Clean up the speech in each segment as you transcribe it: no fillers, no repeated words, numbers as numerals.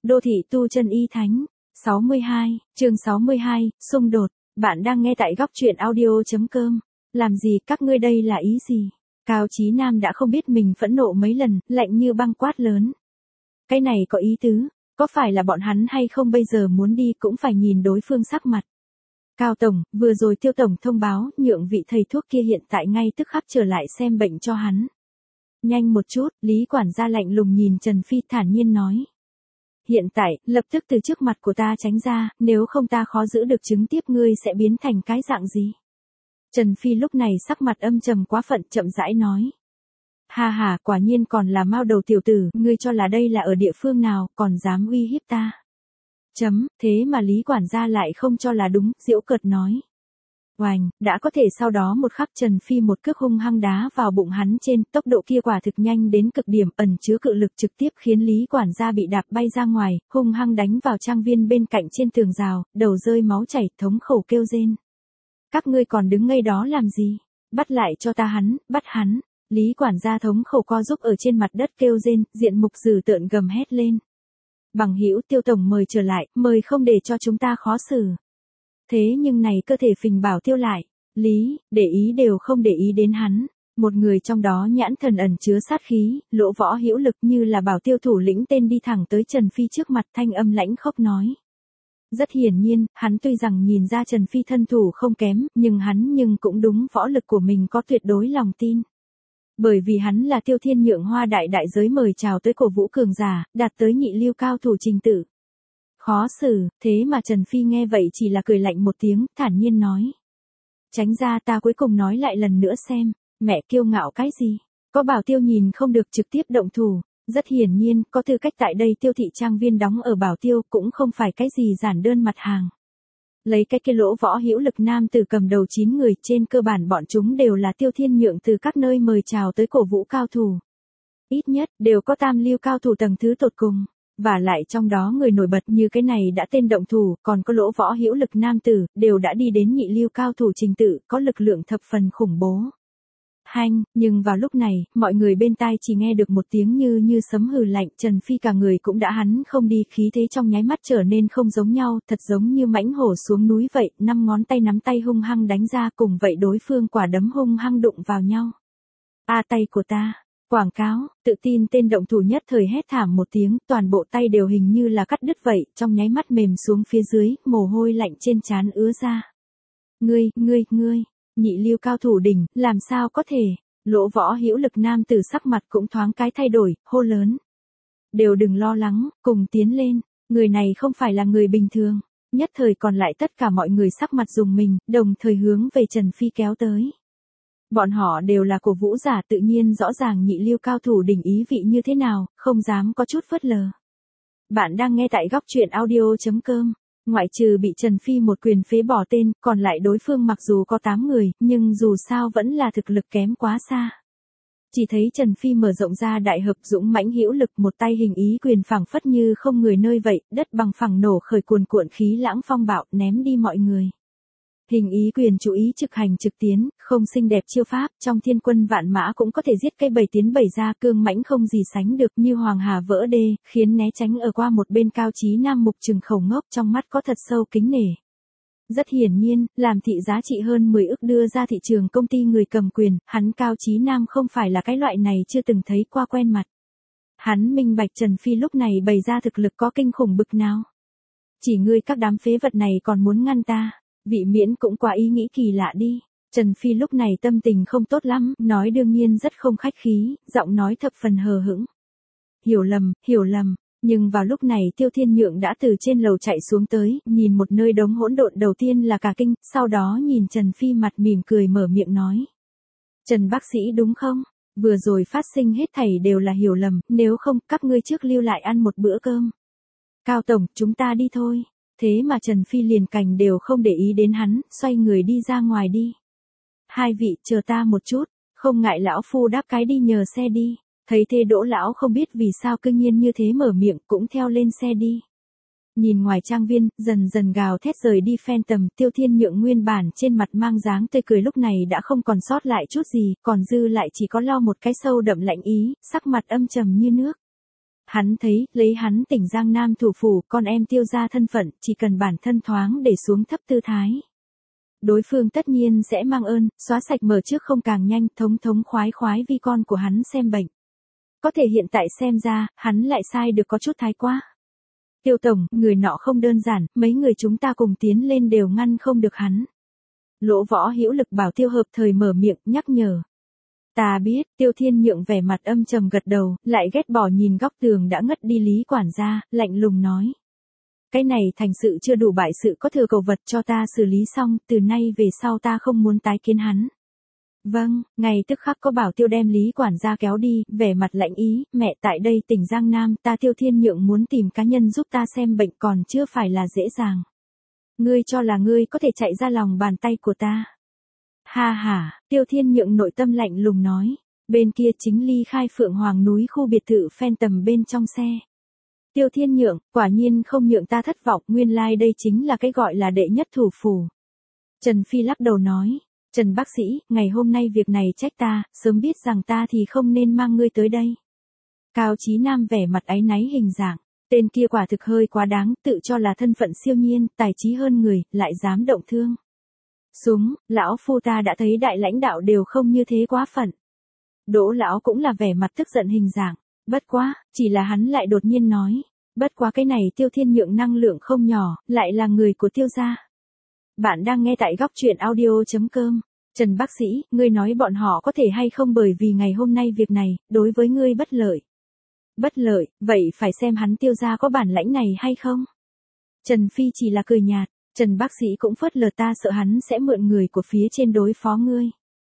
Đô thị tu chân y thánh. 62, chương 62, xung đột. Bạn đang nghe tại góc truyện audio.com. Làm gì các ngươi đây là ý gì? Cao Chí Nam đã không biết mình phẫn nộ mấy lần, lạnh như băng quát lớn. Cái này có ý tứ, có phải là bọn hắn hay không bây giờ muốn đi cũng phải nhìn đối phương sắc mặt. Cao Tổng, vừa rồi Tiêu Tổng thông báo nhượng vị thầy thuốc kia hiện tại ngay tức khắc trở lại xem bệnh cho hắn. Nhanh một chút, Lý quản gia lạnh lùng nhìn Trần Phi thản nhiên nói. Hiện tại, lập tức từ trước mặt của ta tránh ra, nếu không ta khó giữ được chứng tiếp ngươi sẽ biến thành cái dạng gì. Trần Phi lúc này sắc mặt âm trầm quá phận chậm rãi nói. Ha ha, quả nhiên còn là mao đầu tiểu tử, ngươi cho là đây là ở địa phương nào, còn dám uy hiếp ta. Thế mà Lý quản gia lại không cho là đúng, giễu cợt nói. Oành, đã có thể sau đó một khắc Trần Phi một cước hung hăng đá vào bụng hắn trên, tốc độ kia quả thực nhanh đến cực điểm, ẩn chứa cự lực trực tiếp khiến Lý quản gia bị đạp bay ra ngoài, hung hăng đánh vào trang viên bên cạnh trên tường rào, đầu rơi máu chảy, thống khổ kêu rên. Các ngươi còn đứng ngây đó làm gì? Bắt lại cho ta hắn, bắt hắn. Lý quản gia thống khổ co giúp ở trên mặt đất kêu rên, diện mục dữ tợn gầm hét lên. Bằng hữu Tiêu Tổng mời trở lại, mời không để cho chúng ta khó xử. Thế nhưng này cơ thể phình bảo Tiêu lại, Lý, để ý đều không để ý đến hắn. Một người trong đó nhãn thần ẩn chứa sát khí, lỗ võ hữu lực như là bảo Tiêu thủ lĩnh tên đi thẳng tới Trần Phi trước mặt thanh âm lãnh khốc nói. Rất hiển nhiên, hắn tuy rằng nhìn ra Trần Phi thân thủ không kém, nhưng cũng đúng võ lực của mình có tuyệt đối lòng tin. Bởi vì hắn là Tiêu Thiên Nhượng Hoa đại đại giới mời chào tới cổ vũ cường giả, đạt tới nhị lưu cao thủ trình tự. Khó xử, thế mà Trần Phi nghe vậy chỉ là cười lạnh một tiếng, thản nhiên nói. Tránh ra ta cuối cùng nói lại lần nữa xem, mẹ kiêu ngạo cái gì, có bảo Tiêu nhìn không được trực tiếp động thủ, rất hiển nhiên, có tư cách tại đây Tiêu thị trang viên đóng ở bảo Tiêu cũng không phải cái gì giản đơn mặt hàng. Lấy cái kia lỗ võ hữu lực nam từ cầm đầu 9 người trên cơ bản bọn chúng đều là Tiêu Thiên Nhượng từ các nơi mời chào tới cổ vũ cao thủ. Ít nhất, đều có tam lưu cao thủ tầng thứ tột cùng. Và lại trong đó người nổi bật như cái này đã tên động thủ, còn có lỗ võ hữu lực nam tử, đều đã đi đến nhị lưu cao thủ trình tự, có lực lượng thập phần khủng bố. Nhưng vào lúc này, mọi người bên tai chỉ nghe được một tiếng như sấm hừ lạnh, Trần Phi cả người cũng đã hắn không đi, khí thế trong nháy mắt trở nên không giống nhau, thật giống như mãnh hổ xuống núi vậy, 5 ngón tay nắm tay hung hăng đánh ra, cùng vậy đối phương quả đấm hung hăng đụng vào nhau. Tay của ta. Quảng cáo, tự tin tên động thủ nhất thời hét thảm một tiếng, toàn bộ tay đều hình như là cắt đứt vậy, trong nháy mắt mềm xuống phía dưới, mồ hôi lạnh trên trán ứa ra. Ngươi, nhị lưu cao thủ đỉnh, làm sao có thể? Lỗ võ hữu lực nam tử sắc mặt cũng thoáng cái thay đổi, hô lớn. Đều đừng lo lắng, cùng tiến lên, người này không phải là người bình thường. Nhất thời còn lại tất cả mọi người sắc mặt rùng mình, đồng thời hướng về Trần Phi kéo tới. Bọn họ đều là cổ vũ giả tự nhiên rõ ràng nhị lưu cao thủ đỉnh ý vị như thế nào, không dám có chút phớt lờ. Bạn đang nghe tại góc truyện audio.com. Ngoại trừ bị Trần Phi một quyền phế bỏ tên, còn lại đối phương mặc dù có 8 người, nhưng dù sao vẫn là thực lực kém quá xa. Chỉ thấy Trần Phi mở rộng ra đại hợp dũng mãnh hữu lực, một tay hình ý quyền phảng phất như không người nơi vậy, đất bằng phẳng nổ khởi cuồn cuộn khí lãng phong bạo, ném đi mọi người. Hình ý quyền chú ý trực hành trực tiến, không xinh đẹp chiêu pháp, trong thiên quân vạn mã cũng có thể giết cây bầy tiến bầy ra, cương mãnh không gì sánh được, như hoàng hà vỡ đê, khiến né tránh ở qua một bên Cao Chí Nam mục trừng khẩu ngốc, trong mắt có thật sâu kính nể. Rất hiển nhiên, làm thị giá trị hơn 10 ức đưa ra thị trường công ty người cầm quyền, hắn Cao Chí Nam không phải là cái loại này chưa từng thấy qua quen mặt. Hắn minh bạch Trần Phi lúc này bày ra thực lực có kinh khủng bực nào. Chỉ ngươi các đám phế vật này còn muốn ngăn ta. Vị miễn cũng quá ý nghĩ kỳ lạ đi. Trần Phi lúc này tâm tình không tốt lắm, nói đương nhiên rất không khách khí, giọng nói thập phần hờ hững. Hiểu lầm, nhưng vào lúc này Tiêu Thiên Nhượng đã từ trên lầu chạy xuống tới, nhìn một nơi đống hỗn độn đầu tiên là cả kinh, sau đó nhìn Trần Phi mặt mỉm cười mở miệng nói. Trần bác sĩ đúng không? Vừa rồi phát sinh hết thảy đều là hiểu lầm, nếu không các ngươi trước lưu lại ăn một bữa cơm. Cao Tổng, chúng ta đi thôi. Thế mà Trần Phi liền cành đều không để ý đến hắn, xoay người đi ra ngoài đi. Hai vị, chờ ta một chút, không ngại lão phu đáp cái đi nhờ xe đi. Thấy thế Đỗ lão không biết vì sao cương nhiên như thế mở miệng cũng theo lên xe đi. Nhìn ngoài trang viên, dần dần gào thét rời đi Phantom, Tiêu Thiên Nhượng nguyên bản trên mặt mang dáng tươi cười lúc này đã không còn sót lại chút gì, còn dư lại chỉ có lo một cái sâu đậm lạnh ý, sắc mặt âm trầm như nước. Hắn thấy, lấy hắn tỉnh Giang Nam thủ phủ, con em Tiêu gia thân phận, chỉ cần bản thân thoáng để xuống thấp tư thái. Đối phương tất nhiên sẽ mang ơn, xóa sạch mở trước không càng nhanh, thống thống khoái khoái vì con của hắn xem bệnh. Có thể hiện tại xem ra, hắn lại sai được có chút thái quá. Tiêu tổng, người nọ không đơn giản, mấy người chúng ta cùng tiến lên đều ngăn không được hắn. Lỗ Võ hữu lực bảo Tiêu Hợp thời mở miệng, nhắc nhở. Ta biết, Tiêu Thiên Nhượng vẻ mặt âm trầm gật đầu, lại ghét bỏ nhìn góc tường đã ngất đi Lý quản gia, lạnh lùng nói. Cái này thành sự chưa đủ bại sự có thừa cầu vật cho ta xử lý xong, từ nay về sau ta không muốn tái kiến hắn. Vâng, ngày tức khắc có bảo Tiêu đem Lý quản gia kéo đi, vẻ mặt lạnh ý, mẹ tại đây tỉnh Giang Nam, ta Tiêu Thiên Nhượng muốn tìm cá nhân giúp ta xem bệnh còn chưa phải là dễ dàng. Ngươi cho là ngươi có thể chạy ra lòng bàn tay của ta. Ha ha, Tiêu Thiên Nhượng nội tâm lạnh lùng nói, bên kia chính ly khai Phượng Hoàng núi khu biệt thự Phantom bên trong xe. Tiêu Thiên Nhượng, quả nhiên không nhượng ta thất vọng, nguyên lai like đây chính là cái gọi là đệ nhất thủ phủ. Trần Phi lắc đầu nói, Trần bác sĩ, ngày hôm nay việc này trách ta, sớm biết rằng ta thì không nên mang ngươi tới đây. Cao Chí Nam vẻ mặt áy náy hình dạng, tên kia quả thực hơi quá đáng, tự cho là thân phận siêu nhiên, tài trí hơn người, lại dám động thương. Súng, lão phu ta đã thấy đại lãnh đạo đều không như thế quá phận. Đỗ lão cũng là vẻ mặt tức giận hình dạng, bất quá, chỉ là hắn lại đột nhiên nói, bất quá cái này Tiêu Thiên Nhượng năng lượng không nhỏ, lại là người của Tiêu gia. Bạn đang nghe tại góc truyện audio.com. Trần bác sĩ, ngươi nói bọn họ có thể hay không bởi vì ngày hôm nay việc này, đối với ngươi bất lợi. Bất lợi, vậy phải xem hắn Tiêu gia có bản lãnh này hay không? Trần Phi chỉ là cười nhạt, Trần bác sĩ cũng phớt lờ ta sợ hắn sẽ mượn người của phía trên đối phó ngươi.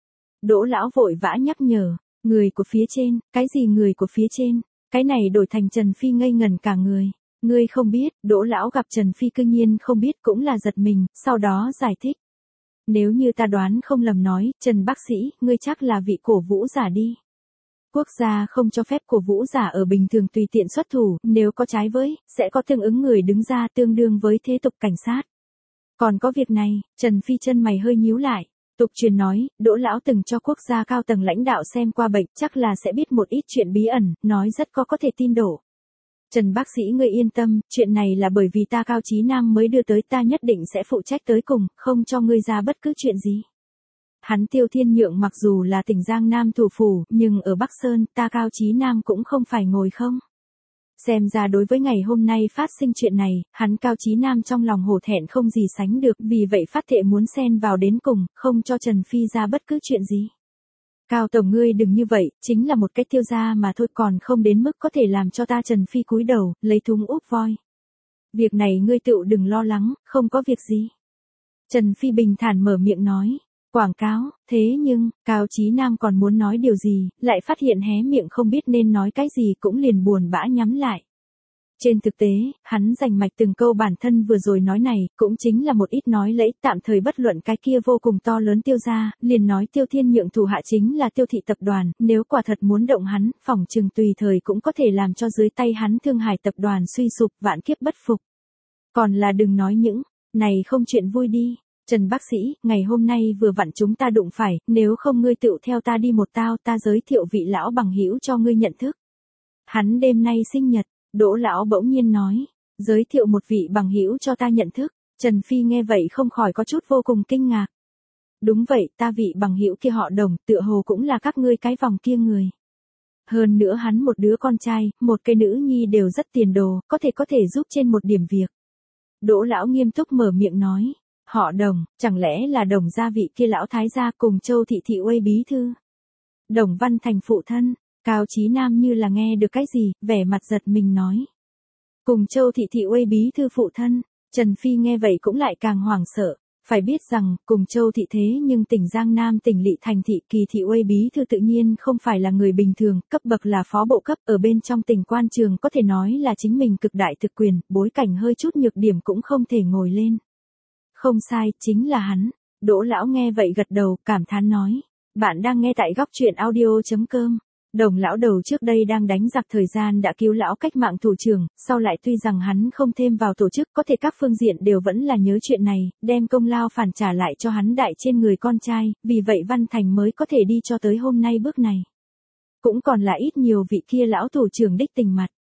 Đỗ lão vội vã nhắc nhở, người của phía trên, cái gì người của phía trên, cái này đổi thành Trần Phi ngây ngẩn cả người. Ngươi không biết, Đỗ lão gặp Trần Phi cư nhiên không biết cũng là giật mình, sau đó giải thích. Nếu như ta đoán không lầm nói, Trần bác sĩ, ngươi chắc là vị cổ vũ giả đi. Quốc gia không cho phép cổ vũ giả ở bình thường tùy tiện xuất thủ, nếu có trái với, sẽ có tương ứng người đứng ra tương đương với thế tục cảnh sát. Còn có việc này, Trần Phi chân mày hơi nhíu lại. Tục truyền nói, Đỗ lão từng cho quốc gia cao tầng lãnh đạo xem qua bệnh, chắc là sẽ biết một ít chuyện bí ẩn, nói rất có thể tin đổ. Trần bác sĩ ngươi yên tâm, chuyện này là bởi vì ta Cao Chí Nam mới đưa tới, ta nhất định sẽ phụ trách tới cùng, không cho ngươi ra bất cứ chuyện gì. Hắn Tiêu Thiên Nhượng mặc dù là tỉnh Giang Nam thủ phủ, nhưng ở Bắc Sơn, ta Cao Chí Nam cũng không phải ngồi không. Xem ra đối với ngày hôm nay phát sinh chuyện này, hắn Cao Chí Nam trong lòng hổ thẹn không gì sánh được, vì vậy phát thệ muốn xen vào đến cùng, không cho Trần Phi ra bất cứ chuyện gì. Cao tổng ngươi đừng như vậy, chính là một cái Tiêu gia mà thôi, còn không đến mức có thể làm cho ta Trần Phi cúi đầu, lấy thúng úp voi. Việc này ngươi tựu đừng lo lắng, không có việc gì. Trần Phi bình thản mở miệng nói, quảng cáo, thế nhưng, Cao Chí Nam còn muốn nói điều gì, lại phát hiện hé miệng không biết nên nói cái gì cũng liền buồn bã nhắm lại. Trên thực tế, hắn rành mạch từng câu bản thân vừa rồi nói này, cũng chính là một ít nói lẫy, tạm thời bất luận cái kia vô cùng to lớn Tiêu gia, liền nói Tiêu Thiên Nhượng thủ hạ chính là Tiêu thị tập đoàn, nếu quả thật muốn động hắn, phỏng chừng tùy thời cũng có thể làm cho dưới tay hắn Thương Hải tập đoàn suy sụp, vạn kiếp bất phục. Còn là đừng nói những này không chuyện vui đi. Trần bác sĩ, ngày hôm nay vừa vặn chúng ta đụng phải, nếu không ngươi tựu theo ta đi một tao, ta giới thiệu vị lão bằng hữu cho ngươi nhận thức. Hắn đêm nay sinh nhật. Đỗ lão bỗng nhiên nói, giới thiệu một vị bằng hữu cho ta nhận thức. Trần Phi nghe vậy không khỏi có chút vô cùng kinh ngạc. Đúng vậy, ta vị bằng hữu kia họ Đồng, tựa hồ cũng là các ngươi cái vòng kia người. Hơn nữa hắn một đứa con trai, một cái nữ nhi đều rất tiền đồ, có thể giúp trên một điểm việc. Đỗ lão nghiêm túc mở miệng nói, họ Đồng, chẳng lẽ là Đồng gia vị kia lão thái gia cùng Châu thị thị uy bí thư. Đồng Văn Thành phụ thân. Cao Chí Nam như là nghe được cái gì, vẻ mặt giật mình nói. Cùng Châu thị thị uy bí thư phụ thân, Trần Phi nghe vậy cũng lại càng hoảng sợ, phải biết rằng, cùng Châu thị thế nhưng tỉnh Giang Nam tỉnh Lỵ Thành thị kỳ thị uy bí thư tự nhiên không phải là người bình thường, cấp bậc là phó bộ cấp, ở bên trong tỉnh quan trường có thể nói là chính mình cực đại thực quyền, bối cảnh hơi chút nhược điểm cũng không thể ngồi lên. Không sai, chính là hắn. Đỗ lão nghe vậy gật đầu, cảm thán nói. Bạn đang nghe tại góc truyện audio.com. Đồng lão đầu trước đây đang đánh giặc thời gian đã cứu lão cách mạng thủ trưởng, sau lại tuy rằng hắn không thêm vào tổ chức, có thể các phương diện đều vẫn là nhớ chuyện này, đem công lao phản trả lại cho hắn đại trên người con trai, vì vậy Văn Thành mới có thể đi cho tới hôm nay bước này. Cũng còn là ít nhiều vị kia lão thủ trưởng đích tình mặt.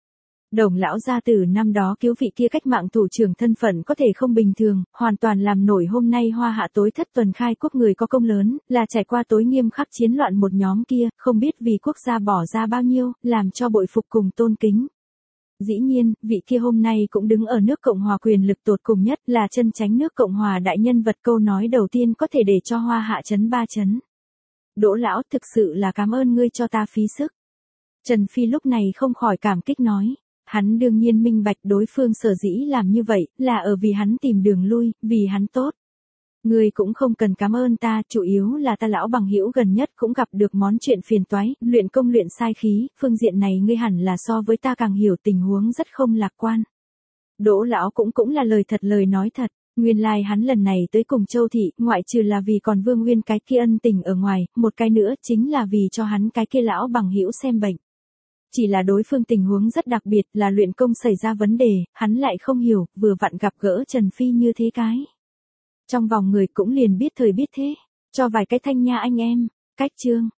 Đồng lão gia tử năm đó cứu vị kia cách mạng thủ trưởng thân phận có thể không bình thường, hoàn toàn làm nổi hôm nay Hoa Hạ tối thất tuần khai quốc người có công lớn, là trải qua tối nghiêm khắc chiến loạn một nhóm kia, không biết vì quốc gia bỏ ra bao nhiêu, làm cho bội phục cùng tôn kính. Dĩ nhiên, vị kia hôm nay cũng đứng ở nước Cộng hòa quyền lực tột cùng nhất, là chân chánh nước Cộng hòa đại nhân vật, câu nói đầu tiên có thể để cho Hoa Hạ chấn ba chấn. Đỗ lão, thực sự là cảm ơn ngươi cho ta phí sức. Trần Phi lúc này không khỏi cảm kích nói. Hắn đương nhiên minh bạch đối phương sở dĩ làm như vậy, là ở vì hắn tìm đường lui, vì hắn tốt. Ngươi cũng không cần cảm ơn ta, chủ yếu là ta lão bằng hữu gần nhất cũng gặp được món chuyện phiền toái, luyện công luyện sai khí, phương diện này ngươi hẳn là so với ta càng hiểu, tình huống rất không lạc quan. Đỗ lão cũng là lời thật lời nói thật, nguyên lai hắn lần này tới cùng Châu thị, ngoại trừ là vì còn Vương Nguyên cái kia ân tình ở ngoài, một cái nữa chính là vì cho hắn cái kia lão bằng hữu xem bệnh. Chỉ là đối phương tình huống rất đặc biệt, là luyện công xảy ra vấn đề, hắn lại không hiểu, vừa vặn gặp gỡ Trần Phi như thế cái. Trong vòng người cũng liền biết thời biết thế, cho vài cái thanh nha anh em, cách chương.